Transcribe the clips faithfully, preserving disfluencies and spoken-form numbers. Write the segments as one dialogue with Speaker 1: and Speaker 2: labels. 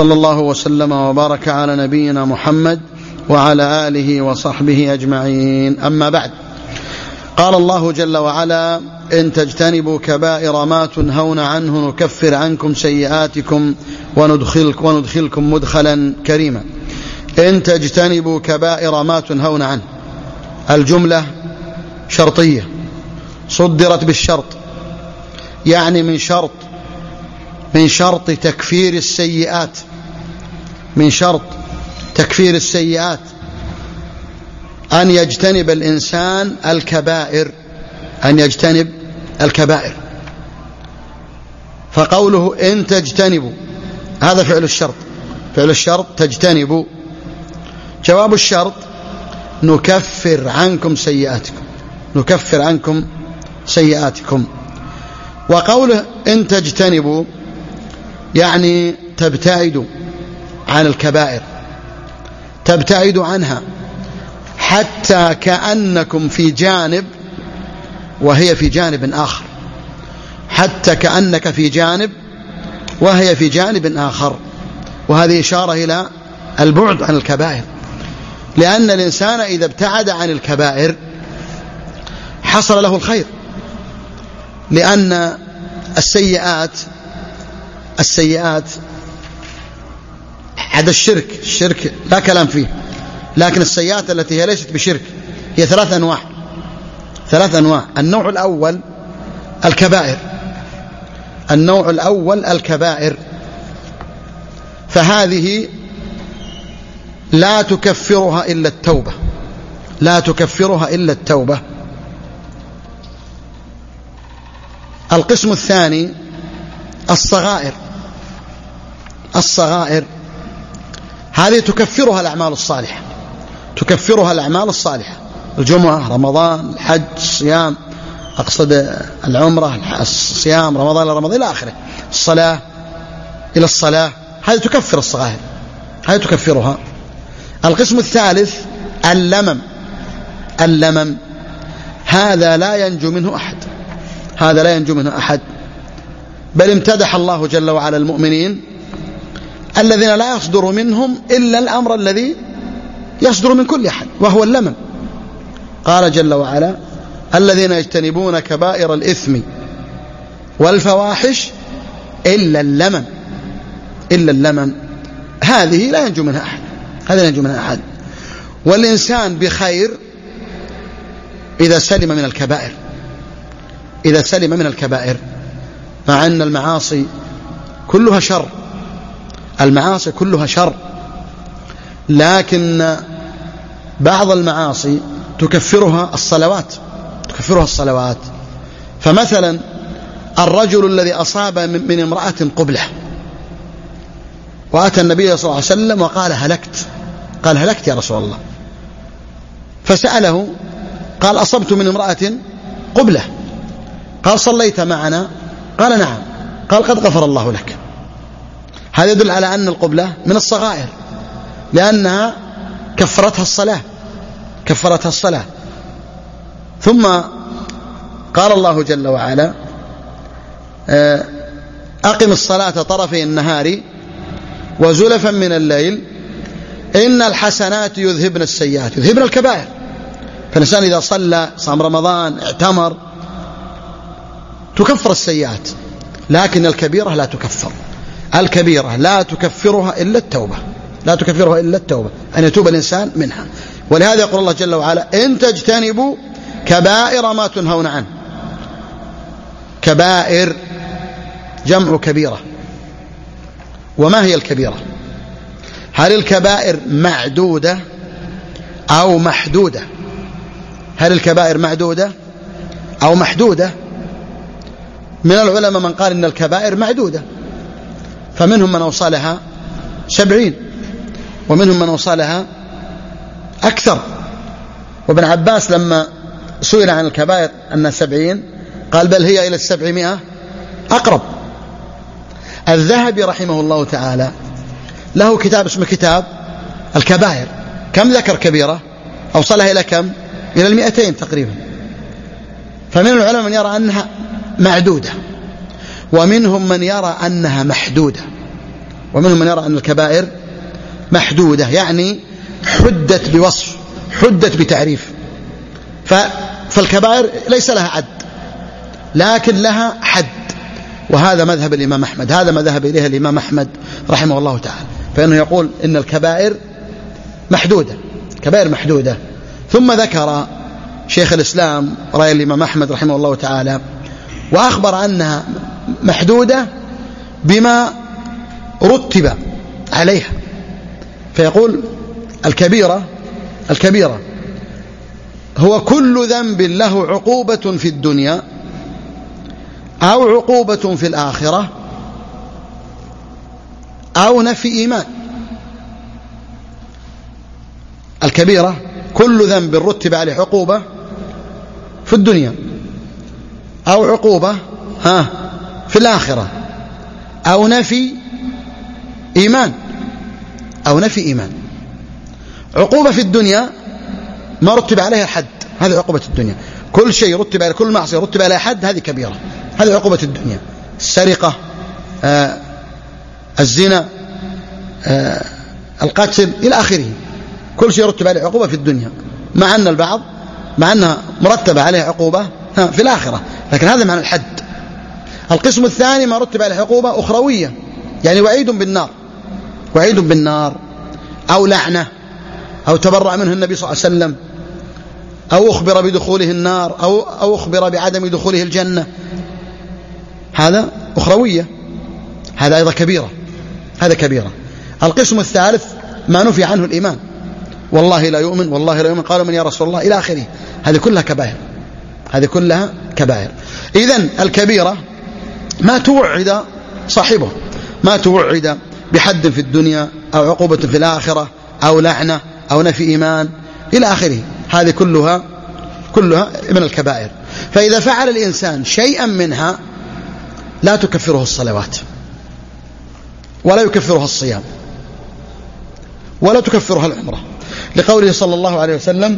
Speaker 1: وصلى الله وسلم وبارك على نبينا محمد وعلى آله وصحبه أجمعين. أما بعد، قال الله جل وعلا: إن تجتنبوا كبائر ما تنهون عنه نكفر عنكم سيئاتكم وندخلكم, وندخلكم مدخلا كريما. إن تجتنبوا كبائر ما تنهون عنه، الجملة شرطية صدرت بالشرط، يعني من شرط من شرط تكفير السيئات من شرط تكفير السيئات أن يجتنب الإنسان الكبائر أن يجتنب الكبائر. فقوله إن تجتنبوا هذا فعل الشرط فعل الشرط تجتنبوا. جواب الشرط: نكفر عنكم سيئاتكم نكفر عنكم سيئاتكم. وقوله إن تجتنبوا يعني تبتعدوا عن الكبائر، تبتعدوا عنها حتى كأنكم في جانب وهي في جانب آخر حتى كأنك في جانب وهي في جانب آخر. وهذه إشارة إلى البعد عن الكبائر، لأن الإنسان إذا ابتعد عن الكبائر حصل له الخير، لأن السيئات السيئات هذا الشرك الشرك لا كلام فيه، لكن السيئات التي هي ليست بشرك هي ثلاث أنواع ثلاث أنواع النوع الأول الكبائر النوع الأول الكبائر فهذه لا تكفرها إلا التوبة لا تكفرها إلا التوبة. القسم الثاني الصغائر الصغائر هذه تكفرها الأعمال الصالحة تكفرها الأعمال الصالحة الجمعة، رمضان، الحج، الصيام، أقصد العمرة، الصيام، رمضان إلى رمضان إلى آخره، الصلاة إلى الصلاة، هذه تكفر الصغائر هذه تكفرها. القسم الثالث اللمم اللمم هذا لا ينجو منه أحد هذا لا ينجو منه أحد بل امتدح الله جل وعلا المؤمنين الذين لا يصدر منهم إلا الأمر الذي يصدر من كل أحد وهو اللمم. قال جل وعلا: الذين يجتنبون كبائر الإثم والفواحش إلا اللمم إلا اللمم هذه لا ينجو منها أحد هذا لا ينجو منها أحد. والإنسان بخير إذا سلم من الكبائر إذا سلم من الكبائر مع أن المعاصي كلها شر المعاصي كلها شر لكن بعض المعاصي تكفرها الصلوات تكفرها الصلوات. فمثلا الرجل الذي أصاب من امرأة قبلة وأتى النبي صلى الله عليه وسلم وقال: هلكت قال: هلكت يا رسول الله. فسأله قال: أصبت من امرأة قبلة. قال: صليت معنا؟ قال: نعم. قال: قد غفر الله لك. هذا يدل على أن القبلة من الصغائر لأنها كفرتها الصلاة كفرتها الصلاة. ثم قال الله جل وعلا: أقم الصلاة طرفي النهار وزلفا من الليل إن الحسنات يذهبن السيئات يذهبن الكبائر. فالإنسان إذا صلى صام رمضان اعتمر تكفر السيئات، لكن الكبيرة لا تكفر الكبيرة لا تكفرها إلا التوبة لا تكفرها إلا التوبة أن يتوب الإنسان منها. ولهذا يقول الله جل وعلا: إن تجتنبوا كبائر ما تنهون عنه. كبائر جمع كبيرة. وما هي الكبيرة؟ هل الكبائر معدودة أو محدودة؟ هل الكبائر معدودة أو محدودة؟ من العلماء من قال إن الكبائر معدودة، فمنهم من أوصلها سبعين ومنهم من أوصلها أكثر. وابن عباس لما سئل عن الكبائر أن سبعين قال: بل هي إلى السبعمائة أقرب. الذهبي رحمه الله تعالى له كتاب اسمه كتاب الكبائر، كم ذكر كبيرة؟ أوصلها إلى كم؟ إلى المئتين تقريبا. فمن العلماء من يرى أنها معدودة ومنهم من يرى أنها محدودة ومنهم من يرى أن الكبائر محدودة، يعني حدت بوصف، حدت بتعريف. فالكبائر ليس لها عد لكن لها حد، وهذا مذهب الإمام أحمد، هذا ما ذهب إليه الإمام أحمد رحمه الله تعالى، فإنه يقول إن الكبائر محدودة، كبائر محدودة. ثم ذكر شيخ الإسلام رأي الإمام أحمد رحمه الله تعالى وأخبر أنها محدودة بما رتب عليها، فيقول الكبيرة الكبيرة هو كل ذنب له عقوبة في الدنيا أو عقوبة في الآخرة أو نفي إيمان. الكبيرة كل ذنب رتب عليه عقوبة في الدنيا أو عقوبة ها في الآخرة أو نفي إيمان أو نفي إيمان. عقوبة في الدنيا ما رتب عليها حد، هذه عقوبة الدنيا. كل شيء رتب عليه، كل معصية رتب عليها حد، هذه كبيرة، هذه عقوبة الدنيا. السرقة، آه الزنا، آه القتل إلى آخره، كل شيء رتب عليه عقوبة في الدنيا، مع أن البعض مع أنها مرتبة عليه عقوبة في الآخرة، لكن هذا معنى الحد. القسم الثاني ما رتب عليه عقوبة أخروية، يعني وعيد بالنار، وعيد بالنار أو لعنة أو تبرأ منه النبي صلى الله عليه وسلم أو أخبر بدخوله النار أو, أو أخبر بعدم دخوله الجنة، هذا أخروية، هذا أيضا كبيرة، هذا كبيرة. القسم الثالث ما نفي عنه الإيمان، والله لا يؤمن، والله لا يؤمن، قالوا من يا رسول الله إلى آخره، هذه كلها كبائر، هذه كلها كبائر. إذن الكبيرة ما توعد صاحبه، ما توعد بحد في الدنيا أو عقوبة في الآخرة أو لعنة أو نفي إيمان إلى آخره، هذه كلها كلها من الكبائر. فإذا فعل الإنسان شيئا منها لا تكفره الصلوات ولا يكفرها الصيام ولا تكفرها العمرة، لقوله صلى الله عليه وسلم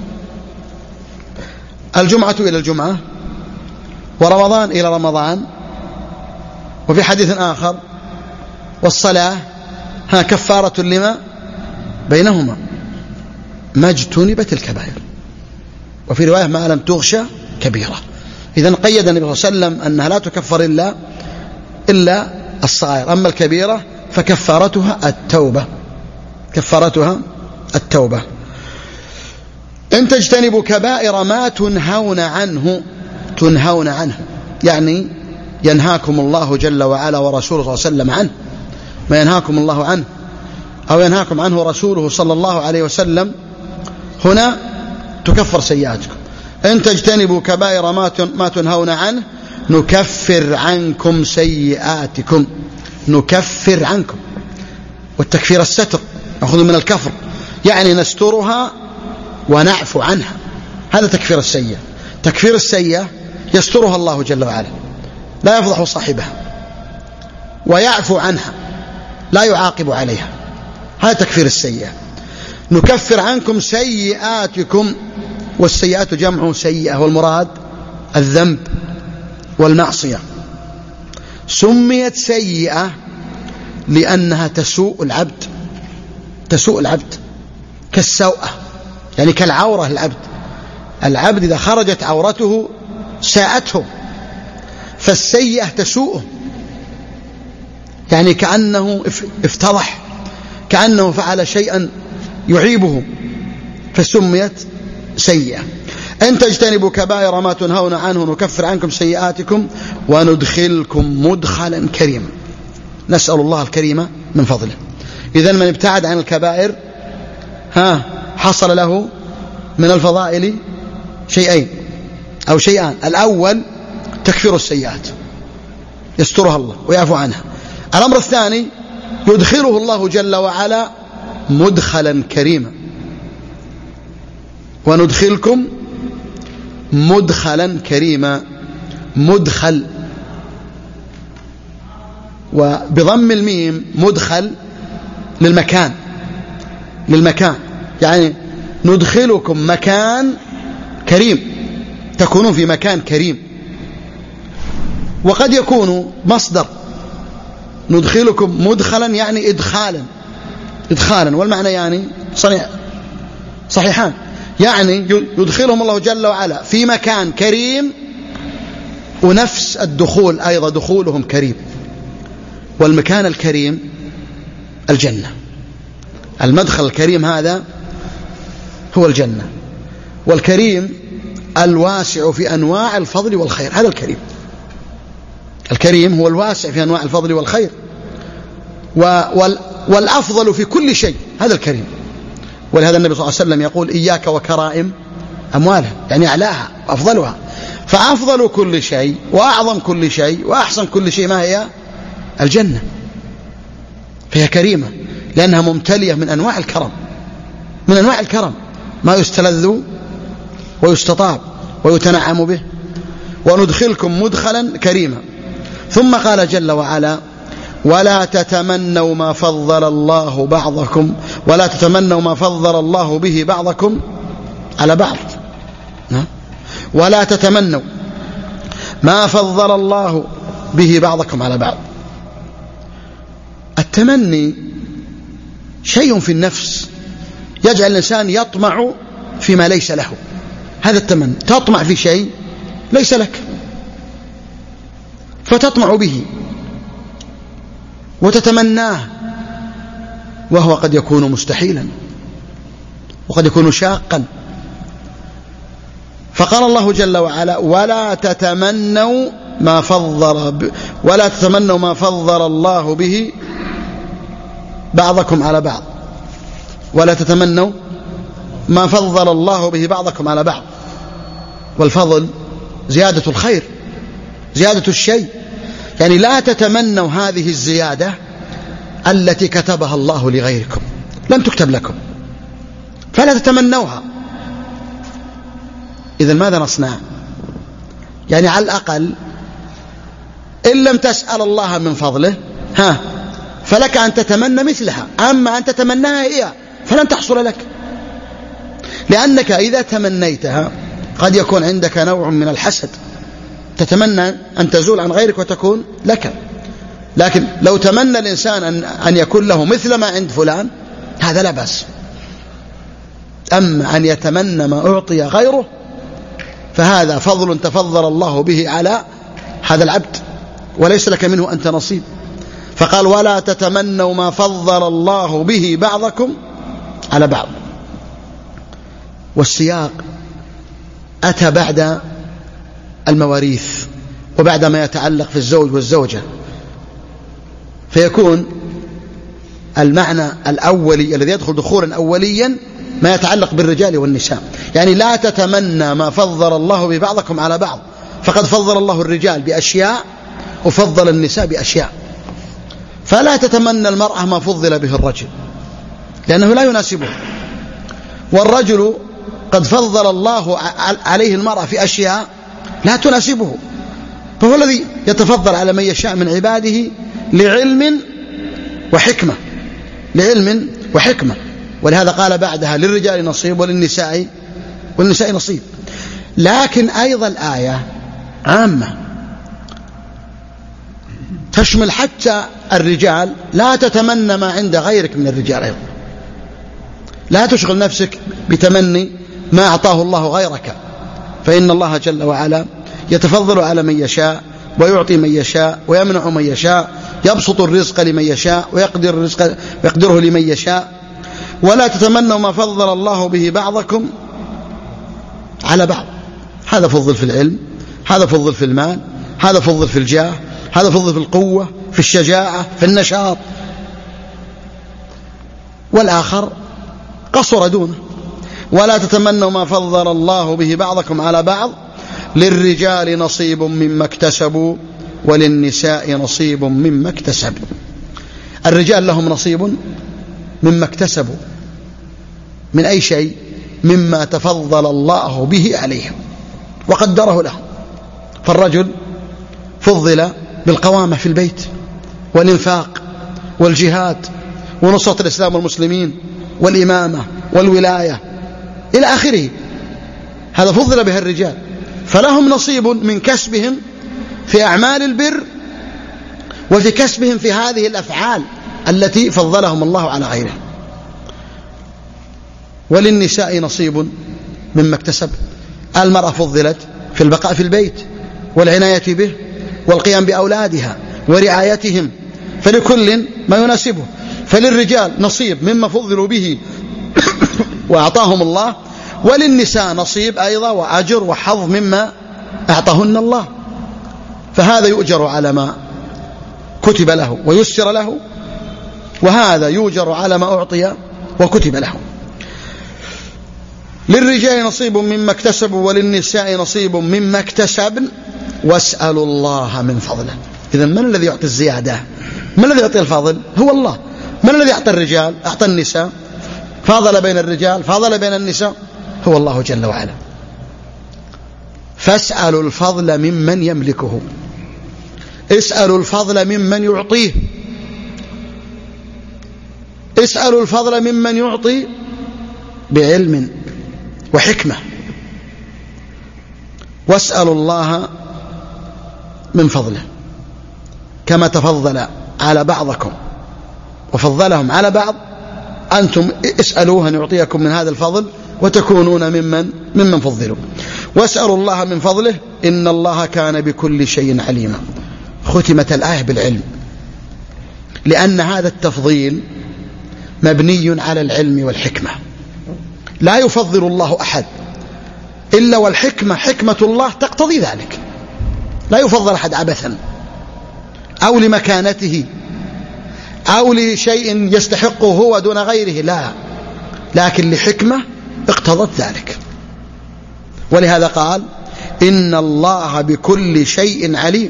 Speaker 1: الجمعة إلى الجمعة ورمضان إلى رمضان، وفي حديث آخر والصلاة ها كفارة لما بينهما ما اجتنبت الكبائر، وفي رواية ما لم تغشى كبيرة. إذن قيد النبي صلى الله عليه وسلم أنها لا تكفر إلا إلا الصغائر، أما الكبيرة فكفارتها التوبة، كفارتها التوبة. إن تجتنبوا كبائر ما تنهون عنه، تنهون عنه يعني ينهاكم الله جل وعلا ورسوله صلى الله عليه وسلم عنه، ما ينهاكم الله عنه أو ينهاكم عنه رسوله صلى الله عليه وسلم، هنا تكفر سيئاتكم. إن تجتنبوا كبائر ما تنهون عنه نكفر عنكم سيئاتكم، نكفر عنكم، والتكفير الستر، نأخذ من الكفر، يعني نسترها ونعفو عنها، هذا تكفير السيئة. تكفير السيئة يسترها الله جل وعلا، لا يفضح صاحبها، ويعفو عنها، لا يعاقب عليها، هذا تكفير السيئة. نكفر عنكم سيئاتكم، والسيئات جمع سيئة، والمراد الذنب والمعصية. سميت سيئة لأنها تسوء العبد، تسوء العبد كالسوءة، يعني كالعورة للعبد، العبد إذا خرجت عورته ساءته، فالسيئة تسوءه، يعني كأنه افتضح، كأنه فعل شيئا يعيبه، فسميت سيئة. إن تجتنبوا كبائر ما تنهون عنه نكفر عنكم سيئاتكم وندخلكم مدخلا كريما، نسأل الله الكريم من فضله. إذن من ابتعد عن الكبائر ها حصل له من الفضائل شيئين أو شيئان، الأول تكفير السيئات يسترها الله ويعفو عنها، الأمر الثاني يدخله الله جل وعلا مدخلا كريما، وندخلكم مدخلا كريما، مدخل وبضم الميم، مدخل للمكان، للمكان يعني ندخلكم مكان كريم، تكونون في مكان كريم. وقد يكون مصدر ندخلكم مدخلا يعني إدخالا، إدخالا، والمعنى يعني صنيع صحيحان، يعني يدخلهم الله جل وعلا في مكان كريم، ونفس الدخول أيضا دخولهم كريم، والمكان الكريم الجنة. المدخل الكريم هذا هو الجنة، والكريم الواسع في أنواع الفضل والخير، هذا الكريم. الكريم هو الواسع في أنواع الفضل والخير، والأفضل في كل شيء، هذا الكريم. ولهذا النبي صلى الله عليه وسلم يقول إياك وكرائم أموالها، يعني أعلاها وأفضلها. فأفضل كل شيء وأعظم كل شيء وأحسن كل شيء ما هي؟ الجنة. فهي كريمة لأنها ممتلية من أنواع الكرم، من أنواع الكرم ما يستلذ ويستطاب ويتنعم به. وندخلكم مدخلا كريما. ثم قال جل وعلا ولا تتمنوا ما فضل الله بعضكم ولا تتمنوا ما فضل الله به بعضكم على بعض، ولا تتمنوا ما فضل الله به بعضكم على بعض. التمني شيء في النفس يجعل الإنسان يطمع فيما ليس له، هذا التمني، تطمع في شيء ليس لك فتطمع به وتتمناه، وهو قد يكون مستحيلا وقد يكون شاقا. فقال الله جل وعلا ولا تتمنوا ما فضل ب... ولا تتمنوا ما فضل الله به بعضكم على بعض، ولا تتمنوا ما فضل الله به بعضكم على بعض. والفضل زيادة الخير، زيادة الشيء، يعني لا تتمنوا هذه الزيادة التي كتبها الله لغيركم، لم تكتب لكم فلا تتمنوها. إذن ماذا نصنع؟ يعني على الأقل إن لم تسأل الله من فضله ها فلك أن تتمنى مثلها، أما أن تتمناها هي فلن تحصل لك، لأنك إذا تمنيتها قد يكون عندك نوع من الحسد، تتمنى أن تزول عن غيرك وتكون لك. لكن لو تمنى الإنسان أن, أن يكون له مثل ما عند فلان هذا لا بأس. أما أن يتمنى ما أعطي غيره فهذا فضل تفضل الله به على هذا العبد وليس لك منه أنت نصيب. فقال ولا تتمنوا ما فضل الله به بعضكم على بعض. والسياق أتى بعد المواريث وبعد ما يتعلق في الزوج والزوجة، فيكون المعنى الأولي الذي يدخل دخولا أوليا ما يتعلق بالرجال والنساء. يعني لا تتمنى ما فضل الله ببعضكم على بعض، فقد فضل الله الرجال بأشياء وفضل النساء بأشياء. فلا تتمنى المرأة ما فضل به الرجل لأنه لا يناسبه، والرجل قد فضل الله عليه المرأة في أشياء لا تناسبه، فهو الذي يتفضل على من يشاء من عباده لعلم وحكمة، لعلم وحكمة. ولهذا قال بعدها للرجال نصيب وللنساء والنساء نصيب. لكن أيضا الآية عامة تشمل حتى الرجال، لا تتمنى ما عند غيرك من الرجال أيضا، لا تشغل نفسك بتمني ما أعطاه الله غيرك، فإن الله جل وعلا يتفضل على من يشاء ويعطي من يشاء ويمنع من يشاء، يبسط الرزق لمن يشاء ويقدر الرزق ويقدره لمن يشاء. ولا تتمنوا ما فضل الله به بعضكم على بعض، هذا فضل في العلم، هذا فضل في المال، هذا فضل في الجاه، هذا فضل في القوة، في الشجاعة، في النشاط، والآخر قصر دونه. ولا تتمنوا ما فضل الله به بعضكم على بعض للرجال نصيب مما اكتسبوا وللنساء نصيب مما اكتسبوا. الرجال لهم نصيب مما اكتسبوا من أي شيء؟ مما تفضل الله به عليهم وقدره لهم. فالرجل فضل بالقوامة في البيت والإنفاق والجهاد ونصرة الإسلام والمسلمين والإمامة والولاية إلى آخره، هذا فضل به الرجال، فلهم نصيب من كسبهم في أعمال البر وفي كسبهم في هذه الأفعال التي فضلهم الله على غيرهم. وللنساء نصيب مما اكتسب. المرأة فضلت في البقاء في البيت والعناية به والقيام بأولادها ورعايتهم، فلكل ما يناسبه. فللرجال نصيب مما فضلوا به وأعطاهم الله، وللنساء نصيب أيضا وأجر وحظ مما أعطاهن الله، فهذا يؤجر على ما كتب له ويسر له، وهذا يؤجر على ما أعطي وكتب له. للرجال نصيب مما اكتسبوا وللنساء نصيب مما اكتسبن واسألوا الله من فضله. إذن من الذي يعطي الزيادة؟ من الذي يعطي الفضل؟ هو الله. من الذي أعطى الرجال؟ أعطى النساء، فاضل بين الرجال، فاضل بين النساء، هو الله جل وعلا. فاسألوا الفضل ممن يملكه، اسألوا الفضل ممن يعطيه، اسألوا الفضل ممن يعطي بعلم وحكمة، واسألوا الله من فضله كما تفضل على بعضكم وفضلهم على بعض، أنتم اسألوه أن يعطيكم من هذا الفضل وتكونون ممن ممن فضلوا. واسألوا الله من فضله إن الله كان بكل شيء عليما. ختمت الآية بالعلم، لأن هذا التفضيل مبني على العلم والحكمة. لا يفضل الله أحد إلا والحكمة حكمة الله تقتضي ذلك. لا يفضل أحد عبثا أو لمكانته أو لشيء يستحقه هو دون غيره، لا، لكن لحكمة اقتضت ذلك. ولهذا قال إن الله بكل شيء عليم.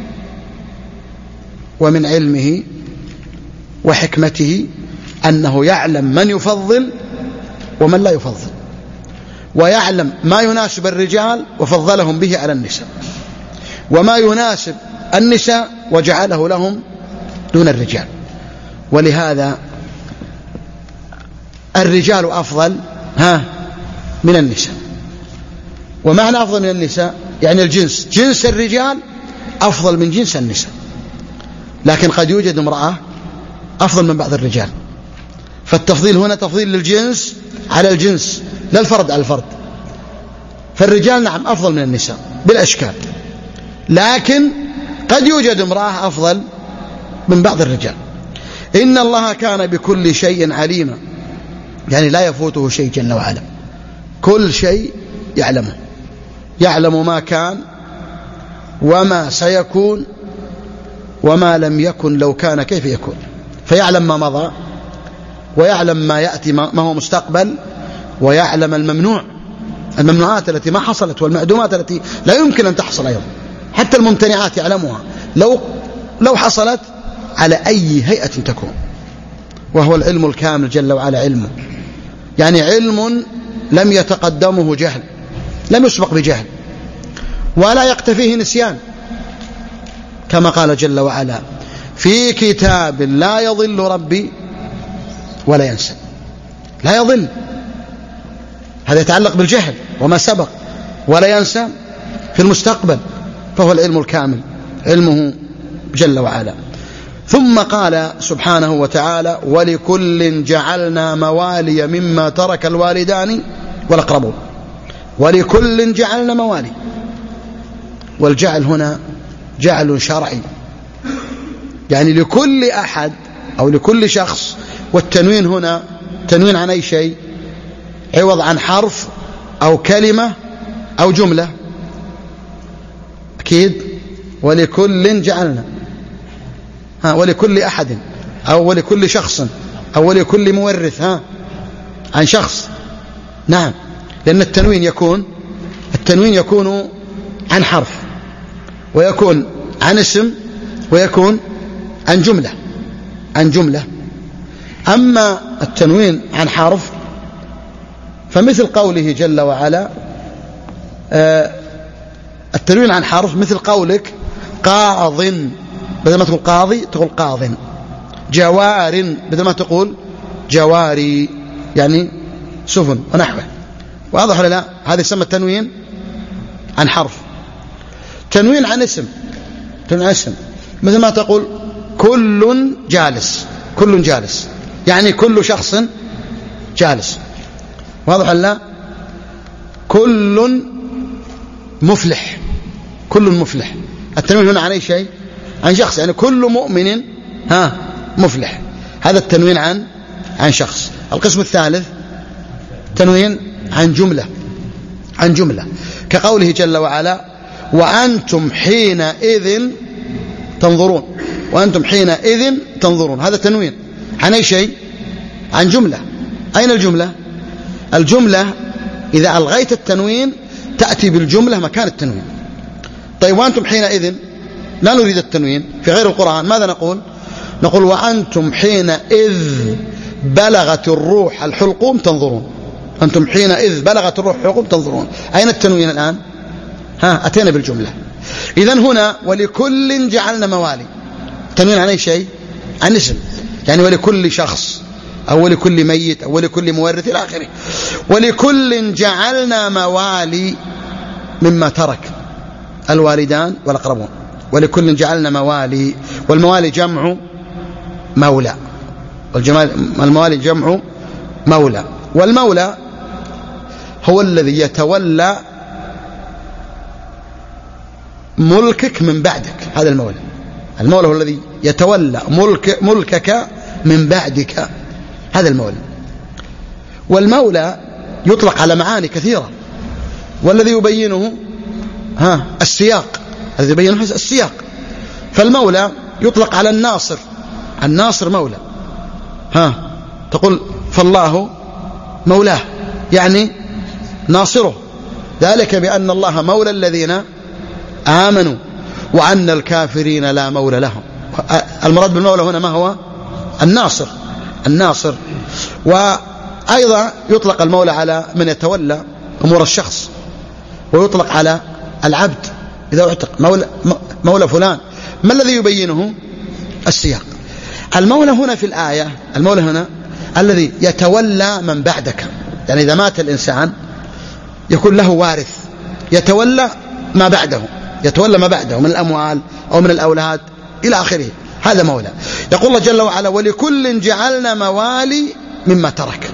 Speaker 1: ومن علمه وحكمته أنه يعلم من يفضل ومن لا يفضل، ويعلم ما يناسب الرجال وفضلهم به على النساء، وما يناسب النساء وجعله لهم دون الرجال. ولهذا الرجال أفضل ها من النساء. ومعنى أفضل من النساء يعني الجنس، جنس الرجال أفضل من جنس النساء، لكن قد يوجد امرأة أفضل من بعض الرجال، فالتفضيل هنا تفضيل للجنس على الجنس لا الفرد على الفرد. فالرجال نعم أفضل من النساء بالأشكال، لكن قد يوجد امرأة أفضل من بعض الرجال. إن الله كان بكل شيء عليما، يعني لا يفوته شيء جل وعلا، كل شيء يعلمه، يعلم ما كان وما سيكون وما لم يكن لو كان كيف يكون، فيعلم ما مضى ويعلم ما يأتي ما هو مستقبل، ويعلم الممنوع، الممنوعات التي ما حصلت والمعدومات التي لا يمكن أن تحصل أيضا، حتى الممتنعات يعلمها لو لو حصلت على أي هيئة تكون. وهو العلم الكامل جل وعلا علمه، يعني علم لم يتقدمه جهل، لم يسبق بجهل، ولا يقتفيه نسيان، كما قال جل وعلا في كتاب لا يضل ربي ولا ينسى. لا يضل، هذا يتعلق بالجهل وما سبق، ولا ينسى في المستقبل، فهو العلم الكامل علمه جل وعلا. ثم قال سبحانه وتعالى ولكل جعلنا موالي مما ترك الوالدان والأقربون. ولكل جعلنا موالي، والجعل هنا جعل شرعي، يعني لكل أحد أو لكل شخص، والتنوين هنا تنوين عن أي شيء، عوض عن حرف أو كلمة أو جملة، أكيد. ولكل جعلنا، ها ولكل أحد أو ولكل شخص أو ولكل مورث، ها عن شخص، نعم، لأن التنوين يكون التنوين يكون عن حرف، ويكون عن اسم، ويكون عن جملة عن جملة. أما التنوين عن حرف فمثل قوله جل وعلا آه التنوين عن حرف مثل قولك قاض، بدل ما تقول قاضي تقول قاض، جوار بدل ما تقول جواري، يعني سفن ونحوه. واضح ولا لا؟ هذا يسمى التنوين عن حرف. تنوين عن اسم، تنوين عن اسم مثل ما تقول كل جالس، كل جالس يعني كل شخص جالس. واضح لا؟ كل مفلح، كل مفلح. التنوين هنا عن أي شيء؟ عن شخص، يعني كل مؤمن ها مفلح. هذا التنوين عن عن شخص. القسم الثالث تنوين عن جملة، عن جملة كقوله جل وعلا وأنتم حينئذ تنظرون، وأنتم حينئذ تنظرون. هذا تنوين عن أي شيء؟ عن جملة. أين الجملة؟ الجملة إذا ألغيت التنوين تأتي بالجملة مكان التنوين. طيب وأنتم حينئذ لا نريد التنوين في غير القرآن، ماذا نقول؟ نقول وأنتم حينئذ بلغت الروح الحلقوم تنظرون. أنتم حينئذ بلغت الروح الحلقوم تنظرون. أين التنوين الآن؟ ها أتينا بالجملة. إذن هنا ولكل جعلنا موالي، تنوين عن أي شيء؟ عن اسم، يعني ولكل شخص أو ولكل ميت أو ولكل مورث إلى آخره. ولكل جعلنا موالي مما ترك الوالدان والأقربون. ولكل جعلنا موالي، والموالي جمع مولى، والموالي جمع مولى. والمولى هو الذي يتولى ملكك من بعدك، هذا المولى. المولى هو الذي يتولى ملك ملكك من بعدك، هذا المولى. والمولى يطلق على معاني كثيرة، والذي يبينه ها السياق، الذي يبينه السياق. فالمولى يطلق على الناصر، الناصر مولى. ها تقول فالله مولاه، يعني ناصره، ذلك بأن الله مولى الذين آمنوا وأن الكافرين لا مولى لهم. المراد بالمولى هنا ما هو؟ الناصر، الناصر. وأيضا يطلق المولى على من يتولى أمور الشخص، ويطلق على العبد إذا اعتق مولى, مولى فلان. ما الذي يبينه؟ السياق. المولى هنا في الآية، المولى هنا الذي يتولى من بعدك، يعني إذا مات الإنسان يكون له وارث يتولى ما بعده، يتولى ما بعده من الأموال أو من الأولاد إلى آخره، هذا مولى. يقول الله جل وعلا ولكل جعلنا موالي مما ترك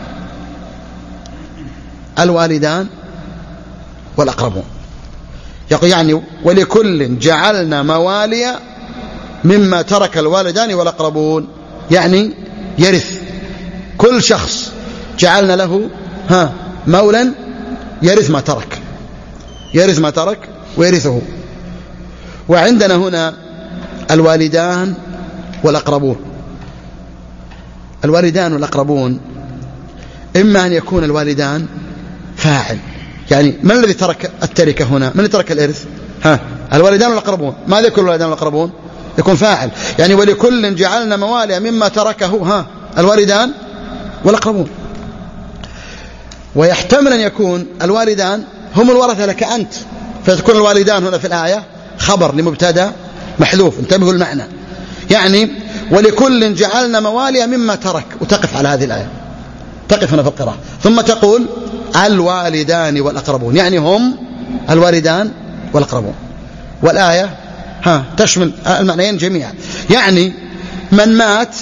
Speaker 1: الوالدان والأقربون. يقول يعني ولكل جعلنا موالي مما ترك الوالدان والأقربون، يعني يرث كل شخص جعلنا له ها مولا يرث ما ترك، يرث ما ترك ويرثه. وعندنا هنا الوالدان والأقربون. الوالدان والأقربون إما أن يكون الوالدان فاعل، يعني من الذي ترك التركة هنا؟ من الذي ترك الإرث؟ ها الوالدان والأقربون. ماذا يكون الوالدان والأقربون؟ يكون فاعل، يعني ولكل جعلنا موالي مما تركه ها الوالدان والأقربون. ويحتمل أن يكون الوالدان هم الورثة لك أنت، فتكون الوالدان هنا في الآية خبر لمبتدا محذوف. انتبهوا المعنى، يعني ولكل جعلنا موالي مما ترك، وتقف على هذه الآية، تقف هنا في القراءة، ثم تقول الوالدان والأقربون، يعني هم الوالدان والأقربون. والآية ها تشمل المعنيين جميعا، يعني من مات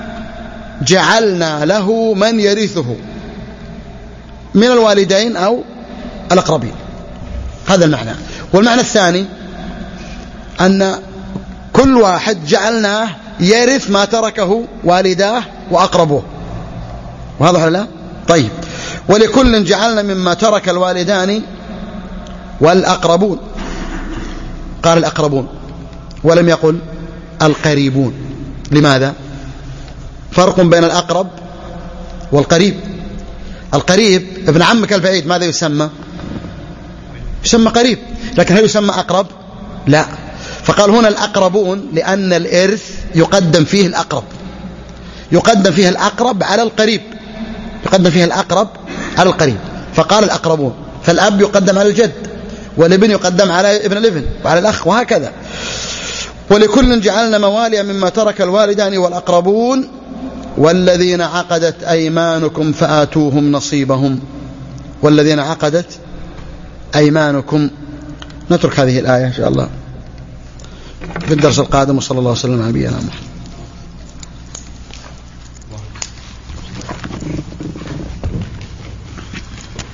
Speaker 1: جعلنا له من يرثه من الوالدين أو الأقربين، هذا المعنى. والمعنى الثاني أن كل واحد جعلناه يرث ما تركه والداه وأقربوه، واضح ولا لا؟ طيب ولكل جعلنا مما ترك الوالدان والأقربون، قال الأقربون ولم يقل القريبون. لماذا؟ فرق بين الأقرب والقريب. القريب ابن عمك البعيد ماذا يسمى؟ يسمى قريب، لكن هل يسمى أقرب؟ لا. فقال هنا الأقربون لأن الإرث يقدم فيه الأقرب، يقدم فيه الأقرب على القريب، يقدم فيه الأقرب على القريب، فقال الأقربون. فالأب يقدم على الجد، والابن يقدم على ابن الابن وعلى الأخ، وهكذا. ولكل جعلنا موالي مما ترك الوالدان والأقربون والذين عقدت أيمانكم فآتوهم نصيبهم، والذين عقدت أيمانكم. نترك هذه الآية إن شاء الله في الدرس القادم، وصلى الله وسلم على نبينا محمد.